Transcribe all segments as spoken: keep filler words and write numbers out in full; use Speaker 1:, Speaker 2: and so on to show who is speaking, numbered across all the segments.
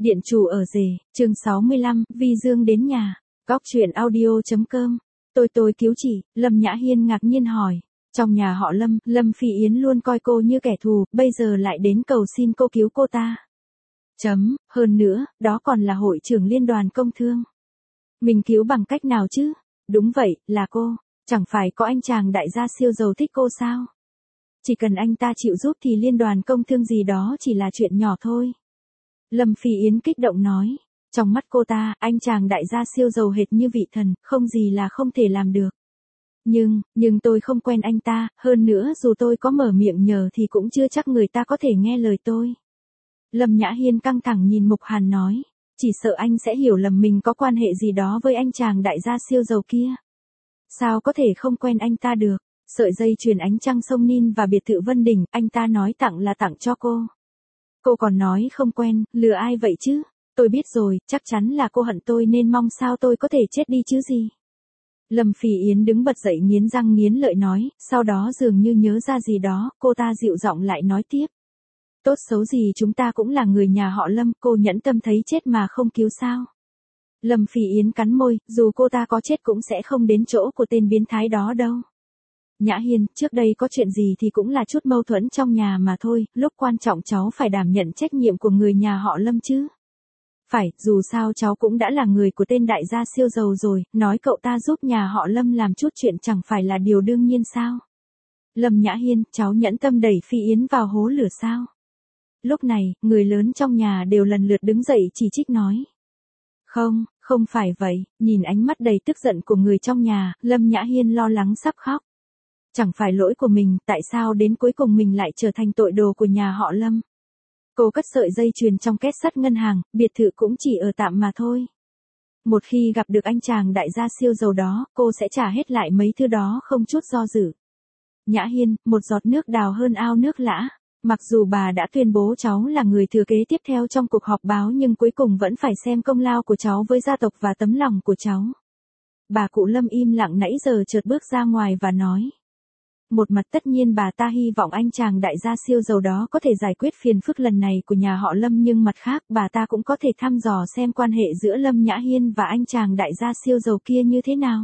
Speaker 1: Điện chủ ở rể, chương sáu mươi lăm, Vi Dương đến nhà. Góc truyện audio.com. Tôi tôi cứu chị, Lâm Nhã Hiên ngạc nhiên hỏi. Trong nhà họ Lâm, Lâm Phi Yến luôn coi cô như kẻ thù, bây giờ lại đến cầu xin cô cứu cô ta. Chấm, hơn nữa, đó còn là hội trưởng liên đoàn công thương. Mình cứu bằng cách nào chứ? Đúng vậy, là cô. Chẳng phải có anh chàng đại gia siêu giàu thích cô sao? Chỉ cần anh ta chịu giúp thì liên đoàn công thương gì đó chỉ là chuyện nhỏ thôi. Lâm Phi Yến kích động nói. Trong mắt cô ta, anh chàng đại gia siêu giàu hệt như vị thần, không gì là không thể làm được. Nhưng, nhưng tôi không quen anh ta, hơn nữa dù tôi có mở miệng nhờ thì cũng chưa chắc người ta có thể nghe lời tôi. Lâm Nhã Hiên căng thẳng nhìn Mục Hàn nói. Chỉ sợ anh sẽ hiểu lầm mình có quan hệ gì đó với anh chàng đại gia siêu giàu kia. Sao có thể không quen anh ta được? Sợi dây chuyền ánh trăng sông Nin và biệt thự Vân Đình, anh ta nói tặng là tặng cho cô. Cô còn nói không quen, lừa ai vậy chứ? Tôi biết rồi, chắc chắn là cô hận tôi nên mong sao tôi có thể chết đi chứ gì. Lâm Phi Yến đứng bật dậy nghiến răng nghiến lợi nói, sau đó dường như nhớ ra gì đó, cô ta dịu giọng lại nói tiếp. Tốt xấu gì chúng ta cũng là người nhà họ Lâm, cô nhẫn tâm thấy chết mà không cứu sao. Lâm Phi Yến cắn môi, dù cô ta có chết cũng sẽ không đến chỗ của tên biến thái đó đâu. Nhã Hiên, trước đây có chuyện gì thì cũng là chút mâu thuẫn trong nhà mà thôi, lúc quan trọng cháu phải đảm nhận trách nhiệm của người nhà họ Lâm chứ. Phải, dù sao cháu cũng đã là người của tên đại gia siêu giàu rồi, nói cậu ta giúp nhà họ Lâm làm chút chuyện chẳng phải là điều đương nhiên sao. Lâm Nhã Hiên, cháu nhẫn tâm đẩy Phi Yến vào hố lửa sao. Lúc này, người lớn trong nhà đều lần lượt đứng dậy chỉ trích nói. Không, không phải vậy, nhìn ánh mắt đầy tức giận của người trong nhà, Lâm Nhã Hiên lo lắng sắp khóc. Chẳng phải lỗi của mình, tại sao đến cuối cùng mình lại trở thành tội đồ của nhà họ Lâm. Cô cất sợi dây chuyền trong két sắt ngân hàng, biệt thự cũng chỉ ở tạm mà thôi. Một khi gặp được anh chàng đại gia siêu giàu đó, cô sẽ trả hết lại mấy thứ đó không chút do dự. Nhã Hiên, một giọt nước đào hơn ao nước lã. Mặc dù bà đã tuyên bố cháu là người thừa kế tiếp theo trong cuộc họp báo nhưng cuối cùng vẫn phải xem công lao của cháu với gia tộc và tấm lòng của cháu. Bà cụ Lâm im lặng nãy giờ chợt bước ra ngoài và nói. Một mặt tất nhiên bà ta hy vọng anh chàng đại gia siêu giàu đó có thể giải quyết phiền phức lần này của nhà họ Lâm, nhưng mặt khác bà ta cũng có thể thăm dò xem quan hệ giữa Lâm Nhã Hiên và anh chàng đại gia siêu giàu kia như thế nào.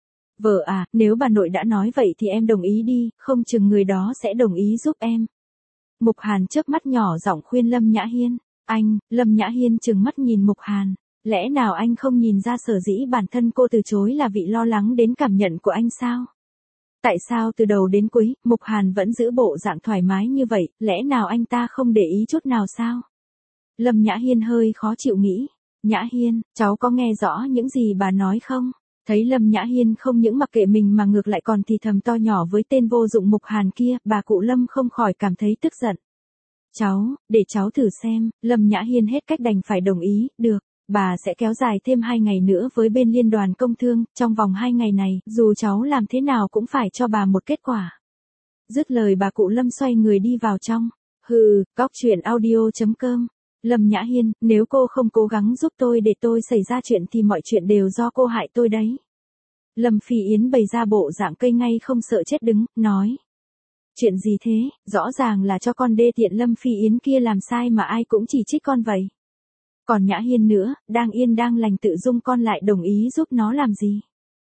Speaker 1: Vợ à, nếu bà nội đã nói vậy thì em đồng ý đi, không chừng người đó sẽ đồng ý giúp em. Mục Hàn chớp mắt nhỏ giọng khuyên Lâm Nhã Hiên. Anh, Lâm Nhã Hiên trừng mắt nhìn Mục Hàn. Lẽ nào anh không nhìn ra sở dĩ bản thân cô từ chối là vì lo lắng đến cảm nhận của anh sao? Tại sao từ đầu đến cuối, Mục Hàn vẫn giữ bộ dạng thoải mái như vậy, lẽ nào anh ta không để ý chút nào sao? Lâm Nhã Hiên hơi khó chịu nghĩ. Nhã Hiên, cháu có nghe rõ những gì bà nói không? Thấy Lâm Nhã Hiên không những mặc kệ mình mà ngược lại còn thì thầm to nhỏ với tên vô dụng Mục Hàn kia, bà cụ Lâm không khỏi cảm thấy tức giận. Cháu, để cháu thử xem, Lâm Nhã Hiên hết cách đành phải đồng ý, được. Bà sẽ kéo dài thêm hai ngày nữa với bên liên đoàn công thương, trong vòng hai ngày này, dù cháu làm thế nào cũng phải cho bà một kết quả. Dứt lời bà cụ Lâm xoay người đi vào trong. Hừ, góc truyện audio.com. Lâm Nhã Hiên, nếu cô không cố gắng giúp tôi để tôi xảy ra chuyện thì mọi chuyện đều do cô hại tôi đấy. Lâm Phi Yến bày ra bộ dạng cây ngay không sợ chết đứng, nói. Chuyện gì thế, rõ ràng là cho con đê tiện Lâm Phi Yến kia làm sai mà ai cũng chỉ trích con vậy. Còn Nhã Hiên nữa, đang yên đang lành tự dung con lại đồng ý giúp nó làm gì?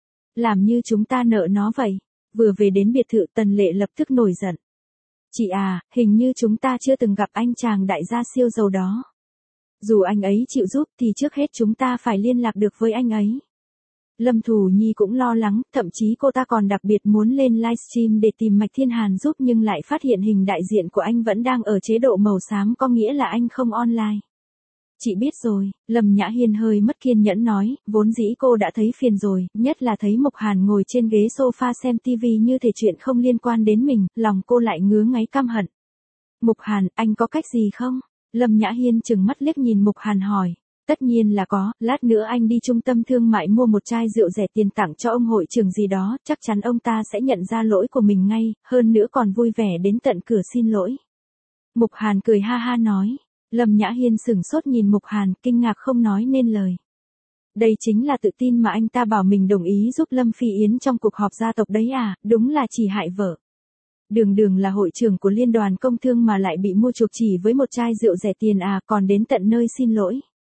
Speaker 1: Làm như chúng ta nợ nó vậy. Vừa về đến biệt thự Tần Lệ lập tức nổi giận. Chị à, hình như chúng ta chưa từng gặp anh chàng đại gia siêu giàu đó. Dù anh ấy chịu giúp thì trước hết chúng ta phải liên lạc được với anh ấy. Lâm Thù Nhi cũng lo lắng, thậm chí cô ta còn đặc biệt muốn lên livestream để tìm Mạch Thiên Hàn giúp nhưng lại phát hiện hình đại diện của anh vẫn đang ở chế độ màu xám, có nghĩa là anh không online. Chị biết rồi, Lâm Nhã Hiên hơi mất kiên nhẫn nói, vốn dĩ cô đã thấy phiền rồi, nhất là thấy Mục Hàn ngồi trên ghế sofa xem tivi như thể chuyện không liên quan đến mình, lòng cô lại ngứa ngáy căm hận. Mục Hàn, anh có cách gì không? Lâm Nhã Hiên trừng mắt liếc nhìn Mục Hàn hỏi. Tất nhiên là có, lát nữa anh đi trung tâm thương mại mua một chai rượu rẻ tiền tặng cho ông hội trưởng gì đó, chắc chắn ông ta sẽ nhận ra lỗi của mình ngay, hơn nữa còn vui vẻ đến tận cửa xin lỗi. Mục Hàn cười ha ha nói. Lâm Nhã Hiên sửng sốt nhìn Mục Hàn, kinh ngạc không nói nên lời. Đây chính là tự tin mà anh ta bảo mình đồng ý giúp Lâm Phi Yến trong cuộc họp gia tộc đấy à, đúng là chỉ hại vợ. Đường đường là hội trưởng của liên đoàn công thương mà lại bị mua chuộc chỉ với một chai rượu rẻ tiền à, còn đến tận nơi xin lỗi.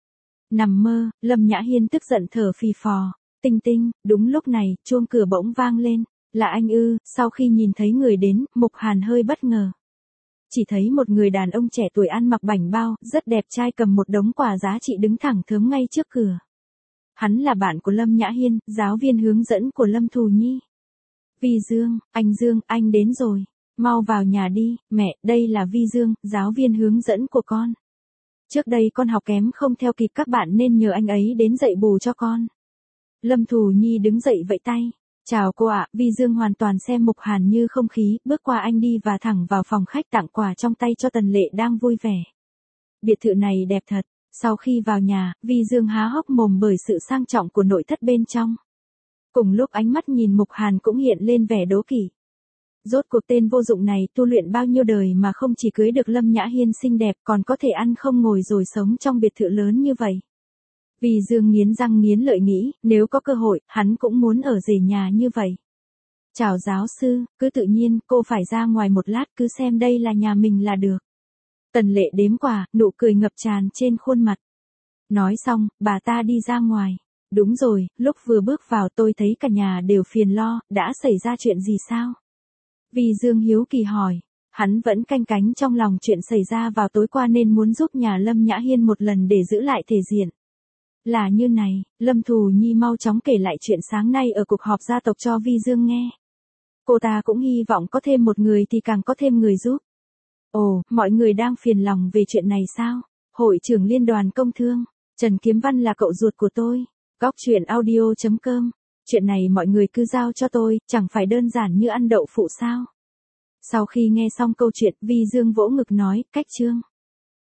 Speaker 1: Nằm mơ, Lâm Nhã Hiên tức giận thở phì phò. Tinh Tinh, đúng lúc này, chuông cửa bỗng vang lên. Là anh ư? Sau khi nhìn thấy người đến, Mục Hàn hơi bất ngờ. Chỉ thấy một người đàn ông trẻ tuổi ăn mặc bảnh bao, rất đẹp trai cầm một đống quà giá trị đứng thẳng thớm ngay trước cửa. Hắn là bạn của Lâm Nhã Hiên, giáo viên hướng dẫn của Lâm Thù Nhi. Vi Dương, anh Dương, anh đến rồi. Mau vào nhà đi, mẹ, đây là Vi Dương, giáo viên hướng dẫn của con. Trước đây con học kém không theo kịp các bạn nên nhờ anh ấy đến dạy bù cho con. Lâm Thù Nhi đứng dậy vẫy tay. Chào cô ạ, Vi Dương hoàn toàn xem Mục Hàn như không khí, bước qua anh đi và thẳng vào phòng khách tặng quà trong tay cho Tần Lệ đang vui vẻ. Biệt thự này đẹp thật. Sau khi vào nhà, Vi Dương há hốc mồm bởi sự sang trọng của nội thất bên trong. Cùng lúc ánh mắt nhìn Mục Hàn cũng hiện lên vẻ đố kỵ. Rốt cuộc tên vô dụng này tu luyện bao nhiêu đời mà không chỉ cưới được Lâm Nhã Hiên xinh đẹp còn có thể ăn không ngồi rồi sống trong biệt thự lớn như vậy. Vi Dương nghiến răng nghiến lợi nghĩ, nếu có cơ hội, hắn cũng muốn ở rể nhà như vậy. Chào giáo sư, cứ tự nhiên, cô phải ra ngoài một lát cứ xem đây là nhà mình là được. Tần Lệ đếm quà, nụ cười ngập tràn trên khuôn mặt. Nói xong, bà ta đi ra ngoài. Đúng rồi, lúc vừa bước vào tôi thấy cả nhà đều phiền lo, đã xảy ra chuyện gì sao? Vi Dương hiếu kỳ hỏi. Hắn vẫn canh cánh trong lòng chuyện xảy ra vào tối qua nên muốn giúp nhà Lâm Nhã Hiên một lần để giữ lại thể diện. Là như này, Lâm Thù Nhi mau chóng kể lại chuyện sáng nay ở cuộc họp gia tộc cho Vi Dương nghe. Cô ta cũng hy vọng có thêm một người thì càng có thêm người giúp. Ồ, mọi người đang phiền lòng về chuyện này sao? Hội trưởng Liên đoàn Công Thương, Trần Kiếm Văn là cậu ruột của tôi. Góc truyện audio chấm com. Chuyện này mọi người cứ giao cho tôi, chẳng phải đơn giản như ăn đậu phụ sao? Sau khi nghe xong câu chuyện, Vi Dương vỗ ngực nói, cách chương.